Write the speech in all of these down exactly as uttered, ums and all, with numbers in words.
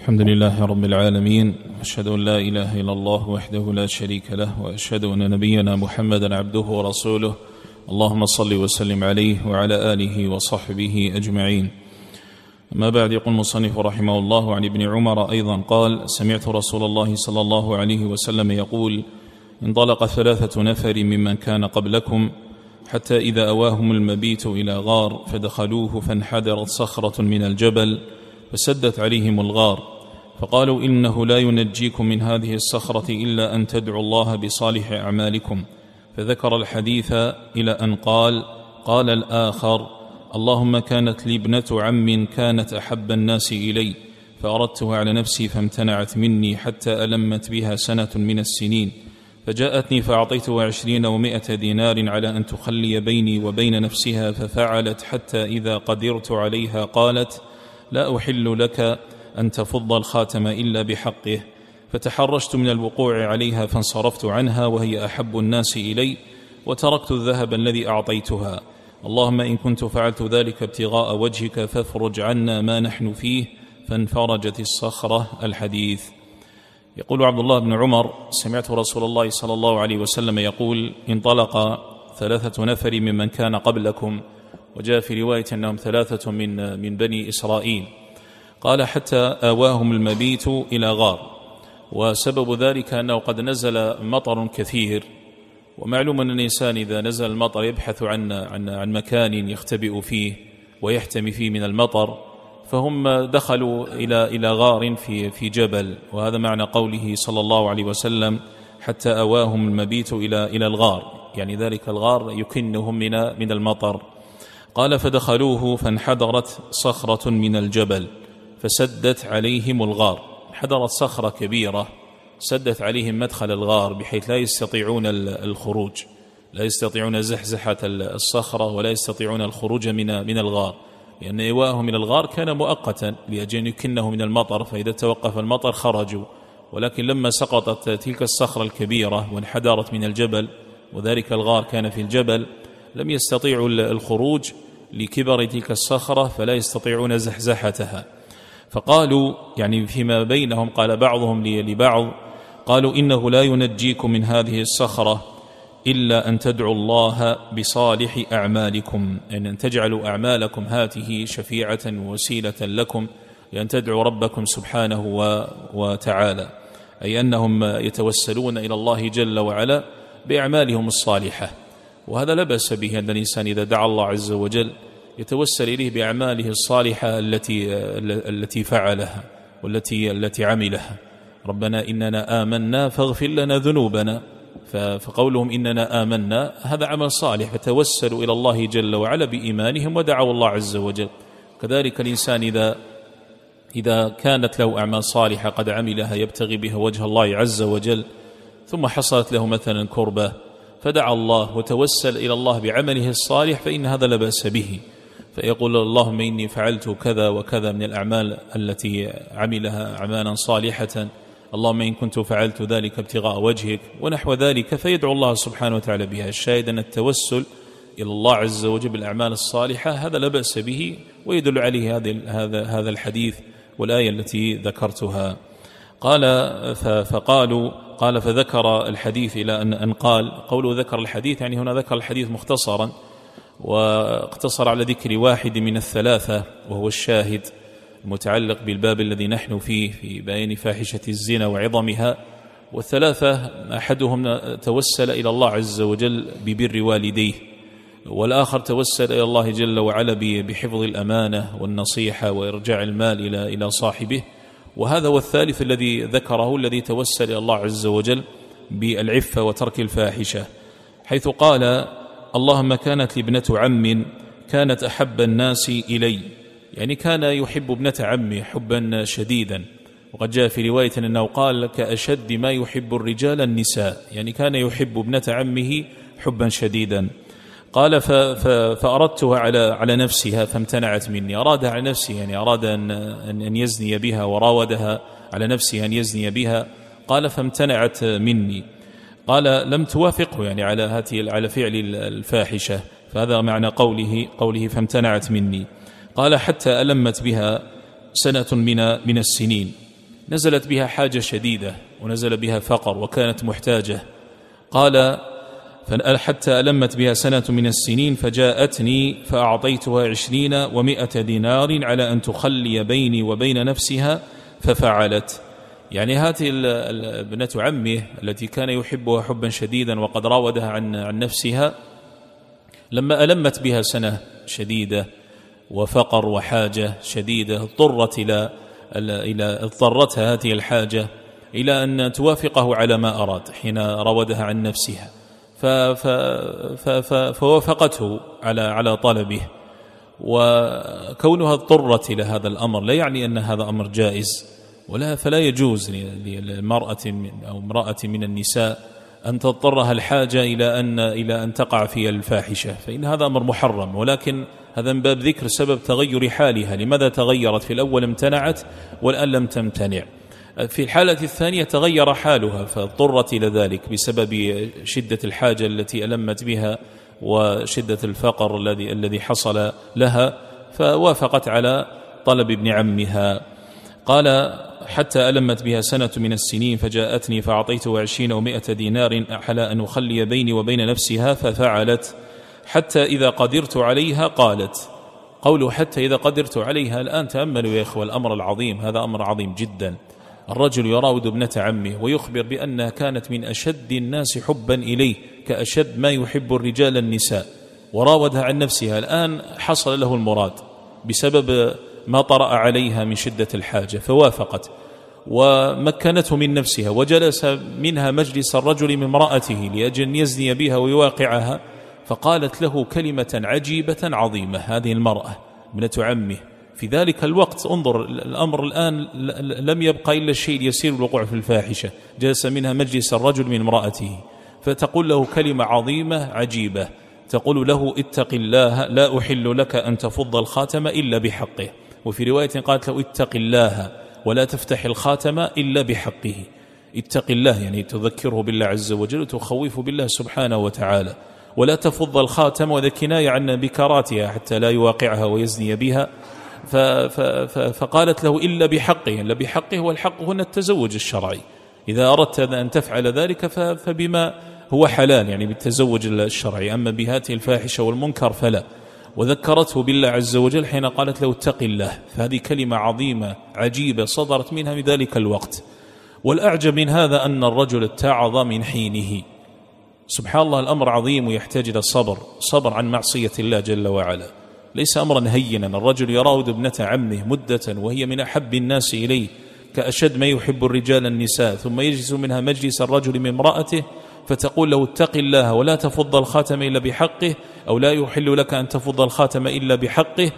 الحمد لله رب العالمين، أشهد أن لا إله إلا الله وحده لا شريك له، وأشهد أن نبينا محمدا عبده ورسوله. اللهم صل وسلم عليه وعلى آله وصحبه أجمعين. أما بعد، يقول المصنف رحمه الله: عن ابن عمر أيضا قال: سمعت رسول الله صلى الله عليه وسلم يقول: انطلق ثلاثة نفر ممن كان قبلكم حتى إذا أواهم المبيت إلى غار فدخلوه فانحدرت صخرة من الجبل فسدت عليهم الغار، فقالوا: إنه لا ينجيكم من هذه الصخرة إلا أن تدعوا الله بصالح أعمالكم. فذكر الحديث إلى أن قال: قال الآخر: اللهم كانت لي ابنة عم كانت أحب الناس إلي فأردتها على نفسي فامتنعت مني حتى ألمت بها سنة من السنين، فجاءتني فأعطيتها عشرين ومائة دينار على أن تخلي بيني وبين نفسها، ففعلت حتى إذا قدرت عليها قالت: لا أحل لك أن تفض الخاتم إلا بحقه، فتحرشت من الوقوع عليها فانصرفت عنها وهي أحب الناس إلي وتركت الذهب الذي أعطيتها. اللهم إن كنت فعلت ذلك ابتغاء وجهك فافرج عنا ما نحن فيه، فانفرجت الصخرة. الحديث. يقول عبد الله بن عمر: سمعت رسول الله صلى الله عليه وسلم يقول: انطلق ثلاثة نفر ممن كان قبلكم، وجاء في رواية أنهم ثلاثة من من بني إسرائيل. قال: حتى آواهم المبيت إلى غار، وسبب ذلك أنه قد نزل مطر كثير، ومعلوم أن الإنسان إذا نزل المطر يبحث عن عن عن مكان يختبئ فيه ويحتمي فيه من المطر، فهم دخلوا إلى إلى غار في في جبل، وهذا معنى قوله صلى الله عليه وسلم: حتى آواهم المبيت إلى إلى الغار، يعني ذلك الغار يكنهم من من المطر. قال: فدخلوه فانحدرت صخرة من الجبل فسدت عليهم الغار. حدرت صخرة كبيرة سدت عليهم مدخل الغار بحيث لا يستطيعون الخروج، لا يستطيعون زحزحة الصخرة ولا يستطيعون الخروج من من الغار، لأن إيواهم من الغار كان مؤقتا لأجل أن يكنه من المطر، فإذا توقف المطر خرجوا. ولكن لما سقطت تلك الصخرة الكبيرة وانحدرت من الجبل، وذلك الغار كان في الجبل، لم يستطيعوا الخروج لكبر تلك الصخرة، فلا يستطيعون زحزحتها. فقالوا يعني فيما بينهم، قال بعضهم لبعض: قالوا: إنه لا ينجيكم من هذه الصخرة إلا أن تدعوا الله بصالح أعمالكم، يعني أن تجعلوا أعمالكم هذه شفيعة وسيلة لكم لأن تدعوا ربكم سبحانه وتعالى، أي أنهم يتوسلون إلى الله جل وعلا بأعمالهم الصالحة. وهذا لا بأس به، أن الإنسان إذا دعا الله عز وجل يتوسل إليه بأعماله الصالحة التي التي فعلها والتي التي عملها. ربنا إننا آمنا فاغفر لنا ذنوبنا، فقولهم إننا آمنا هذا عمل صالح، فتوسلوا إلى الله جل وعلا بإيمانهم ودعوا الله عز وجل. كذلك الإنسان إذا إذا كانت له أعمال صالحة قد عملها يبتغي بها وجه الله عز وجل، ثم حصلت له مثلا كربة فدعا الله وتوسل إلى الله بعمله الصالح، فإن هذا لا بأس به، فيقول: اللهم إني فعلت كذا وكذا من الأعمال التي عملها أعمالا صالحة، اللهم إن كنت فعلت ذلك ابتغاء وجهك ونحو ذلك، فيدعو الله سبحانه وتعالى بها. الشاهد أن التوسل إلى الله عز وجل بالأعمال الصالحة هذا لا بأس به، ويدل عليه هذا هذا الحديث والآية التي ذكرتها. قال: فقالوا قال فذكر الحديث إلى أن قال. قوله ذكر الحديث يعني هنا ذكر الحديث مختصرا، واقتصر على ذكر واحد من الثلاثة، وهو الشاهد المتعلق بالباب الذي نحن فيه في بيان فاحشة الزنا وعظمها. والثلاثة أحدهم توسل إلى الله عز وجل ببر والديه، والآخر توسل إلى الله جل وعلا بحفظ الأمانة والنصيحة وإرجاع المال إلى إلى صاحبه، وهذا هو الثالث الذي ذكره، الذي توسل إلى الله عز وجل بالعفة وترك الفاحشة، حيث قال: اللهم كانت لي ابنة عم كانت أحب الناس إلي، يعني كان يحب ابنة عمه حبا شديدا. وقد جاء في رواية أنه قال: كأشد ما يحب الرجال النساء، يعني كان يحب ابنة عمه حبا شديدا. قال: فأردتها على على نفسها فامتنعت مني. أرادها على نفسه، يعني أراد أن أن يزني بها، وراودها على نفسه أن يزني بها. قال: فامتنعت مني. قال: لم توافقه يعني على هذه على فعل الفاحشة، فهذا معنى قوله قوله فامتنعت مني. قال: حتى ألمت بها سنة من من السنين، نزلت بها حاجة شديدة ونزل بها فقر وكانت محتاجة. قال حتى ألمت بها سنة من السنين فجاءتني فأعطيتها عشرين ومائة دينار على أن تخلي بيني وبين نفسها ففعلت. يعني هذه ابنة عمه التي كان يحبها حبا شديدا وقد راودها عن عن نفسها، لما ألمت بها سنة شديدة وفقر وحاجة شديدة اضطرت إلى إلى اضطرتها هذه الحاجة إلى أن توافقه على ما أراد حين راودها عن نفسها، فوافقته على على طلبه. وكونها اضطرت إلى هذا الأمر لا يعني أن هذا أمر جائز، ولا فلا يجوز للمرأة أو امرأة من النساء أن تضطرها الحاجة إلى أن إلى أن تقع في الفاحشة، فإن هذا أمر محرم. ولكن هذا من باب ذكر سبب تغير حالها، لماذا تغيرت؟ في الأول امتنعت والآن لم تمتنع. في الحالة الثانية تغير حالها فاضطرت إلى ذلك بسبب شدة الحاجة التي ألمت بها وشدة الفقر الذي الذي حصل لها، فوافقت على طلب ابن عمها. قال حتى ألمت بها سنة من السنين فجاءتني فأعطيته عشرين ومائة دينار على أن أخلي بيني وبين نفسها ففعلت حتى إذا قدرت عليها. قالت قوله حتى إذا قدرت عليها، الآن تأملوا يا إخوة الأمر العظيم، هذا أمر عظيم جدا. الرجل يراود ابنة عمه ويخبر بأنها كانت من أشد الناس حبا إليه كأشد ما يحب الرجال النساء، وراودها عن نفسها. الآن حصل له المراد بسبب ما طرأ عليها من شدة الحاجة، فوافقت ومكنته من نفسها وجلس منها مجلس الرجل من امرأته لأجل أن يزني بها ويواقعها، فقالت له كلمة عجيبة عظيمة هذه المرأة ابنة عمه في ذلك الوقت. انظر الأمر الآن لم يبقى إلا الشيء يسير الوقوع في الفاحشة، جلس منها مجلس الرجل من امرأته فتقول له كلمة عظيمة عجيبة، تقول له اتق الله لا أحل لك أن تفض الخاتم إلا بحقه. وفي رواية قالت له اتق الله ولا تفتح الخاتم إلا بحقه. اتق الله يعني تذكره بالله عز وجل وتخوف بالله سبحانه وتعالى، ولا تفض الخاتم، وذا كناية عن بكراتها حتى لا يواقعها ويزني بها. فقالت له إلا بحقه، إلا بحقه، والحق هنا التزوج الشرعي. إذا أردت أن تفعل ذلك فبما هو حلال يعني بالتزوج الشرعي، أما بهاته الفاحشة والمنكر فلا. وذكرته بالله عز وجل حين قالت له اتق الله، فهذه كلمة عظيمة عجيبة صدرت منها في ذلك الوقت. والأعجب من هذا أن الرجل اتعظ من حينه. سبحان الله، الأمر عظيم ويحتاج إلى صبر، صبر عن معصية الله جل وعلا، ليس أمرا هينا. الرجل يراود ابنة عمه مدة وهي من أحب الناس إليه كأشد ما يحب الرجال النساء، ثم يجلس منها مجلس الرجل من امرأته فتقول له اتق الله ولا تفض الخاتم إلا بحقه، أو لا يحل لك أن تفض الخاتم إلا بحقه.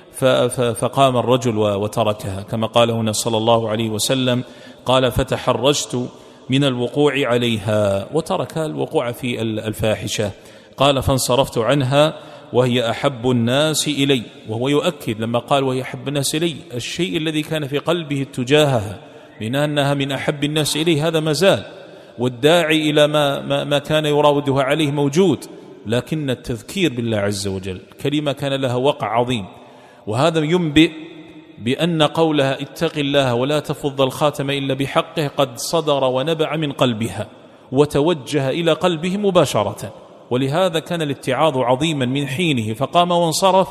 فقام الرجل وتركها كما قال هنا صلى الله عليه وسلم، قال فتحرجت من الوقوع عليها، وترك الوقوع في الفاحشة. قال فانصرفت عنها وهي أحب الناس إلي، وهو يؤكد لما قال وهي أحب الناس إلي الشيء الذي كان في قلبه تجاهها من أنها من أحب الناس إليه هذا مازال، والداعي إلى ما, ما, ما كان يراودها عليه موجود، لكن التذكير بالله عز وجل كلمة كان لها وقع عظيم. وهذا ينبئ بأن قولها اتق الله ولا تفض الخاتم إلا بحقه قد صدر ونبع من قلبها وتوجه إلى قلبه مباشرة، ولهذا كان الاتعاظ عظيما من حينه، فقام وانصرف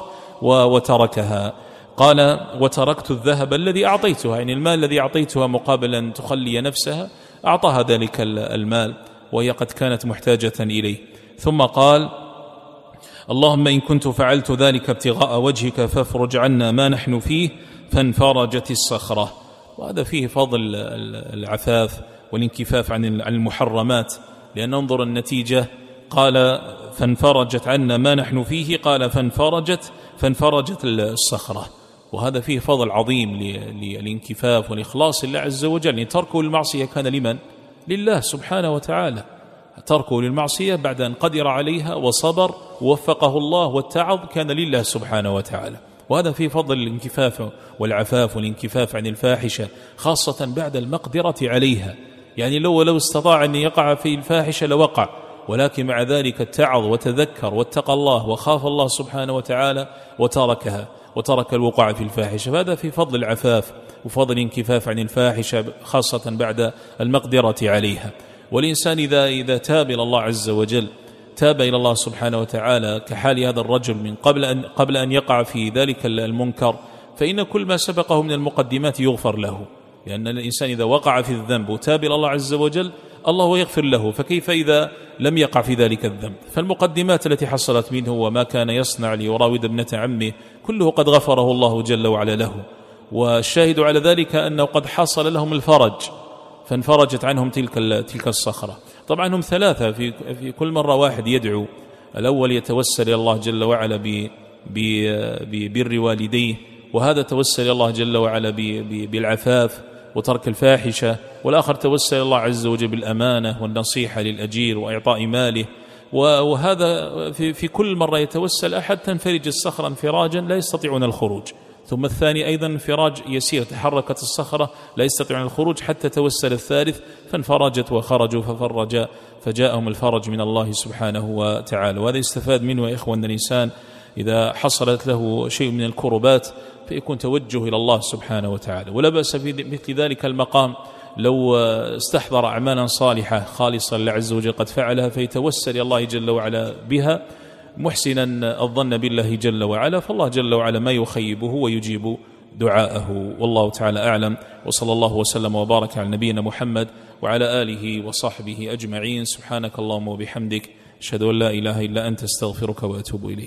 وتركها. قال وتركت الذهب الذي أعطيتها، يعني المال الذي أعطيتها مقابل أن تخلي نفسها، أعطاها ذلك المال وهي قد كانت محتاجة إليه. ثم قال اللهم إن كنت فعلت ذلك ابتغاء وجهك فافرج عنا ما نحن فيه، فانفرجت الصخرة. وهذا فيه فضل العفاف والانكفاف عن المحرمات، لأن ننظر النتيجة. قال فانفرجت عنا ما نحن فيه، قال فانفرجت فانفرجت الصخرة. وهذا فيه فضل عظيم للانكفاف والإخلاص لله عز وجل. يعني تركه للمعصية كان لمن؟ لله سبحانه وتعالى. تركه للمعصية بعد أن قدر عليها وصبر ووفقه الله واتعظ كان لله سبحانه وتعالى. وهذا فيه فضل الانكفاف والعفاف والانكفاف عن الفاحشة، خاصة بعد المقدرة عليها. يعني لو لو استطاع أن يقع في الفاحشة لوقع، ولكن مع ذلك اتعظ وتذكر واتقى الله وخاف الله سبحانه وتعالى وتركها وترك الوقوع في الفاحشة. فهذا في فضل العفاف وفضل انكفاف عن الفاحشة خاصة بعد المقدرة عليها. والإنسان إذا إذا تاب إلى الله عز وجل، تاب إلى الله سبحانه وتعالى كحال هذا الرجل من قبل أن قبل أن يقع في ذلك المنكر، فإن كل ما سبقه من المقدمات يغفر له، لأن الإنسان إذا وقع في الذنب وتاب إلى الله عز وجل الله يغفر له، فكيف إذا لم يقع في ذلك الذنب؟ فالمقدمات التي حصلت منه وما كان يصنع ليراود ابنة عمه كله قد غفره الله جل وعلا له. والشاهد على ذلك أنه قد حصل لهم الفرج، فانفرجت عنهم تلك تلك الصخرة. طبعا هم ثلاثة، في في كل مرة واحد يدعو. الأول يتوسل إلى الله جل وعلا ببر والديه، وهذا توسل إلى الله جل وعلا بالعفاف وترك الفاحشة، والآخر توسل إلى الله عز وجل بالأمانة والنصيحة للأجير وإعطاء ماله. وهذا في في كل مرة يتوسل أحد تنفرج الصخرة انفراجا لا يستطيعون الخروج، ثم الثاني أيضا انفراج يسير، تحركت الصخرة لا يستطيعون الخروج، حتى توسل الثالث فانفرجت وخرجوا ففرج فجاءهم الفرج من الله سبحانه وتعالى. وهذا يستفاد منه يا إخوة أن الإنسان إذا حصلت له شيء من الكربات فيكون توجه إلى الله سبحانه وتعالى. ولا بأس في مثل ذلك المقام لو استحضر أعمالا صالحة خالصة لله عز وجل قد فعلها، فيتوسل إلى الله جل وعلا بها محسنا الظن بالله جل وعلا، فالله جل وعلا ما يخيبه ويجيب دعاءه. والله تعالى أعلم، وصلى الله وسلم وبارك على نبينا محمد وعلى آله وصحبه أجمعين. سبحانك اللهم وبحمدك، أشهد أن لا إله إلا أنت، استغفرك وأتوب إليك.